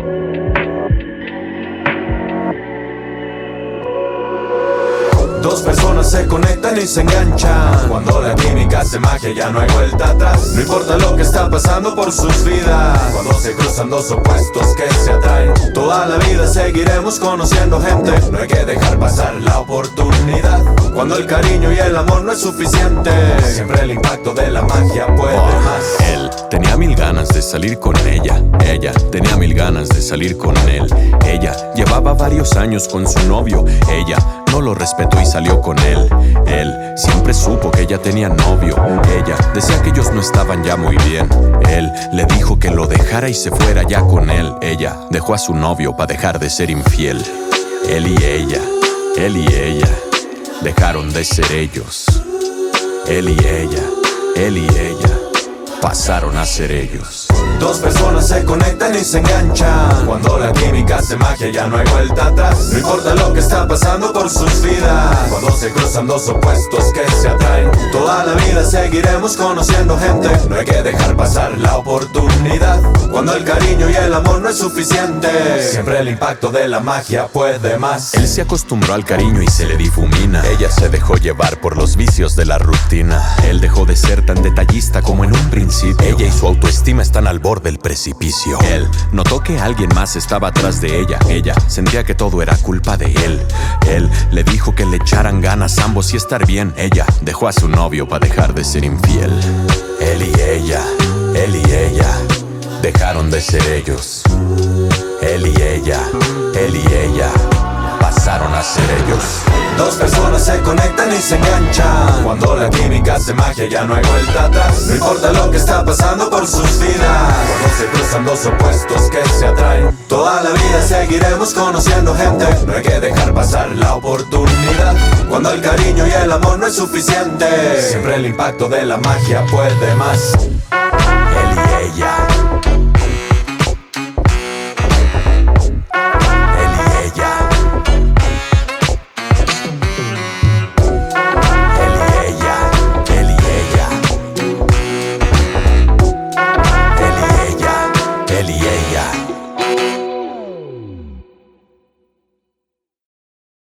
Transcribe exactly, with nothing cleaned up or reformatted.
Dos personas se conectan y se enganchan. Cuando la química hace magia ya no hay vuelta atrás. No importa lo que está pasando por sus vidas. Cuando se cruzan dos opuestos que se atraen, toda la vida seguiremos conociendo gente. No hay que dejar pasar la oportunidad. Cuando el cariño y el amor no es suficiente, siempre el impacto de la magia puede oh, más. Él tenía mil ganas de salir con ella. Ella tenía mil ganas de salir con él. Ella llevaba varios años con su novio. Ella no lo respetó y salió con él. Él siempre supo que ella tenía novio. Ella decía que ellos no estaban ya muy bien. Él le dijo que lo dejara y se fuera ya con él. Ella dejó a su novio para dejar de ser infiel. Él y ella, él y ella dejaron de ser ellos. Él y ella, él y ella pasaron a ser ellos. Dos personas se conectan y se enganchan. Cuando la química hace magia ya no hay vuelta atrás. No importa lo que está pasando por sus vidas. Cuando se cruzan dos opuestos que se atraen, toda la vida seguiremos conociendo gente. No hay que dejar pasar la oportunidad. Cuando el cariño y el amor no es suficiente, siempre el impacto de la magia puede más. Él se acostumbró al cariño y se le difumina. Ella se dejó llevar por los vicios de la rutina. Él dejó de ser tan detallista como en un principio. Ella y su autoestima están al borde del precipicio. Él notó que alguien más estaba atrás de ella. Ella sentía que todo era culpa de él. Él le dijo que le echaran ganas ambos y estar bien. Ella dejó a su novio para dejar de ser infiel. Él y ella, él y ella dejaron de ser ellos. Él y ella, él y ella pasaron a ser ellos. Dos personas se conectan y se enganchan. Cuando la química hace magia ya no hay vuelta atrás. No importa lo que está pasando por sus vidas. Cuando se cruzan dos opuestos que se atraen, toda la vida seguiremos conociendo gente. No hay que dejar pasar la oportunidad. Cuando el cariño y el amor no es suficiente, siempre el impacto de la magia puede más.